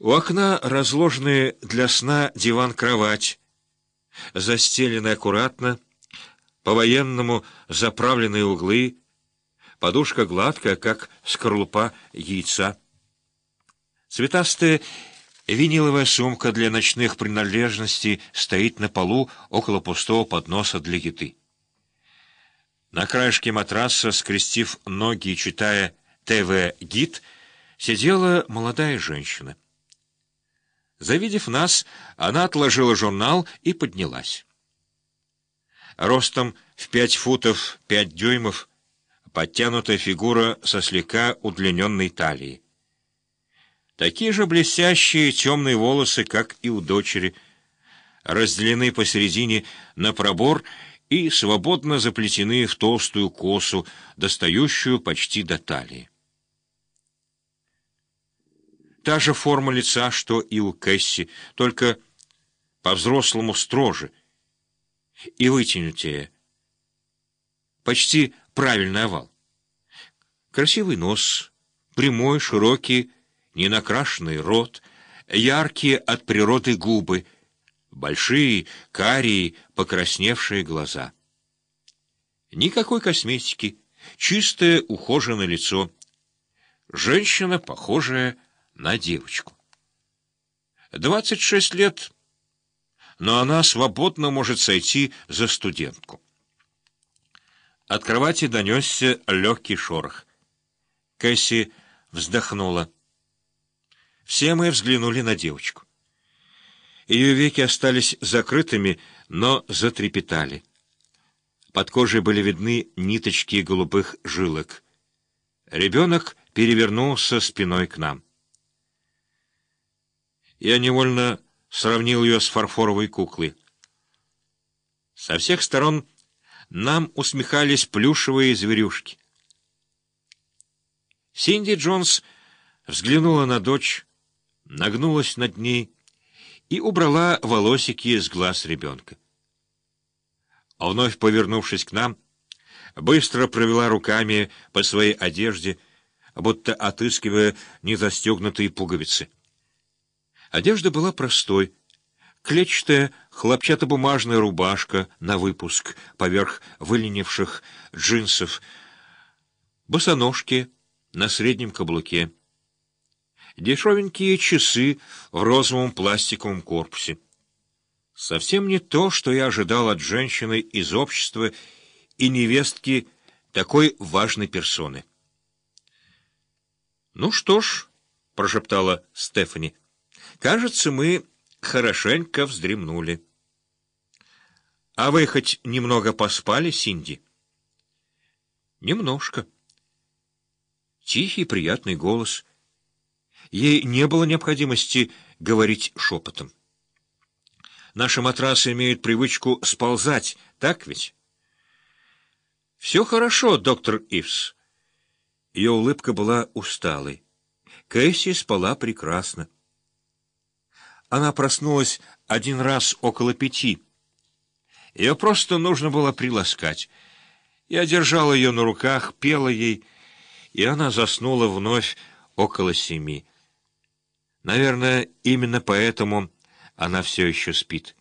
У окна разложены для сна диван-кровать, застелены аккуратно, по-военному заправленные углы, подушка гладкая, как скорлупа яйца. Цветастая виниловая сумка для ночных принадлежностей стоит на полу около пустого подноса для еды. На краешке матраса, скрестив ноги и читая ТВ-гид, сидела молодая женщина. Завидев нас, она отложила журнал и поднялась. Ростом в 5 футов 5 дюймов, подтянутая фигура со слегка удлиненной талией. Такие же блестящие темные волосы, как и у дочери, разделены посередине на пробор и свободно заплетены в толстую косу, достающую почти до талии. Та же форма лица, что и у Кэсси, только по-взрослому строже и вытянутее. Почти правильный овал. Красивый нос, прямой, широкий, ненакрашенный рот, яркие от природы губы, большие, карие, покрасневшие глаза. Никакой косметики, чистое, ухоженное лицо. Женщина, похожая на девочку. 26 лет, но она свободно может сойти за студентку. От кровати донесся легкий шорох. Кэсси вздохнула. Все мы взглянули на девочку. Ее веки остались закрытыми, но затрепетали. Под кожей были видны ниточки голубых жилок. Ребенок перевернулся спиной к нам. Я невольно сравнил ее с фарфоровой куклой. Со всех сторон нам усмехались плюшевые зверюшки. Синди Джонс взглянула на дочь, нагнулась над ней и убрала волосики с глаз ребенка. А вновь повернувшись к нам, быстро провела руками по своей одежде, будто отыскивая незастегнутые пуговицы. Одежда была простой. Клетчатая хлопчатобумажная рубашка на выпуск поверх выленивших джинсов, босоножки на среднем каблуке, дешевенькие часы в розовом пластиковом корпусе. Совсем не то, что я ожидал от женщины из общества и невестки такой важной персоны. «Ну что ж», — прошептала Стефани, — «кажется, мы хорошенько вздремнули». «А вы хоть немного поспали, Синди?» «Немножко». Тихий, приятный голос. Ей не было необходимости говорить шепотом. Наши матрасы имеют привычку сползать, так ведь? «Все хорошо, доктор Ивс». Ее улыбка была усталой. Кэсси спала прекрасно. Она проснулась один раз около 5. Ее просто нужно было приласкать. Я держал ее на руках, пела ей, и она заснула вновь около 7. Наверное, именно поэтому она все еще спит.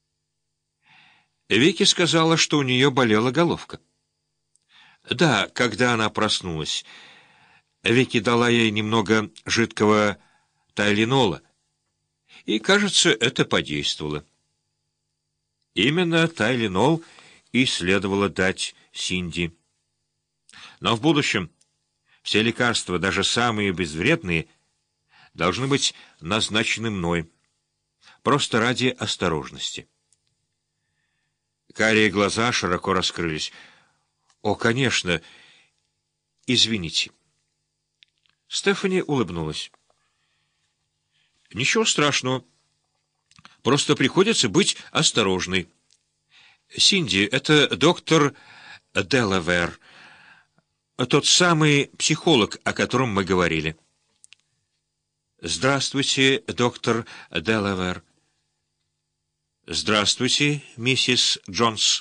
Вики сказала, что у нее болела головка. Да, когда она проснулась, Вики дала ей немного жидкого тайленола, и, кажется, это подействовало. Именно тайленол и следовало дать Синди. Но в будущем все лекарства, даже самые безвредные, должны быть назначены мной, просто ради осторожности. Карие глаза широко раскрылись. «О, конечно, извините». Стефани улыбнулась. «Ничего страшного. Просто приходится быть осторожной. Синди, это доктор Делавер, тот самый психолог, о котором мы говорили». «Здравствуйте, доктор Делавер». «Здравствуйте, миссис Джонс».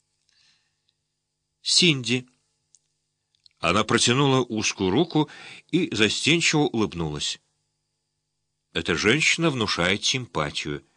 «Синди». Она протянула узкую руку и застенчиво улыбнулась. Эта женщина внушает симпатию.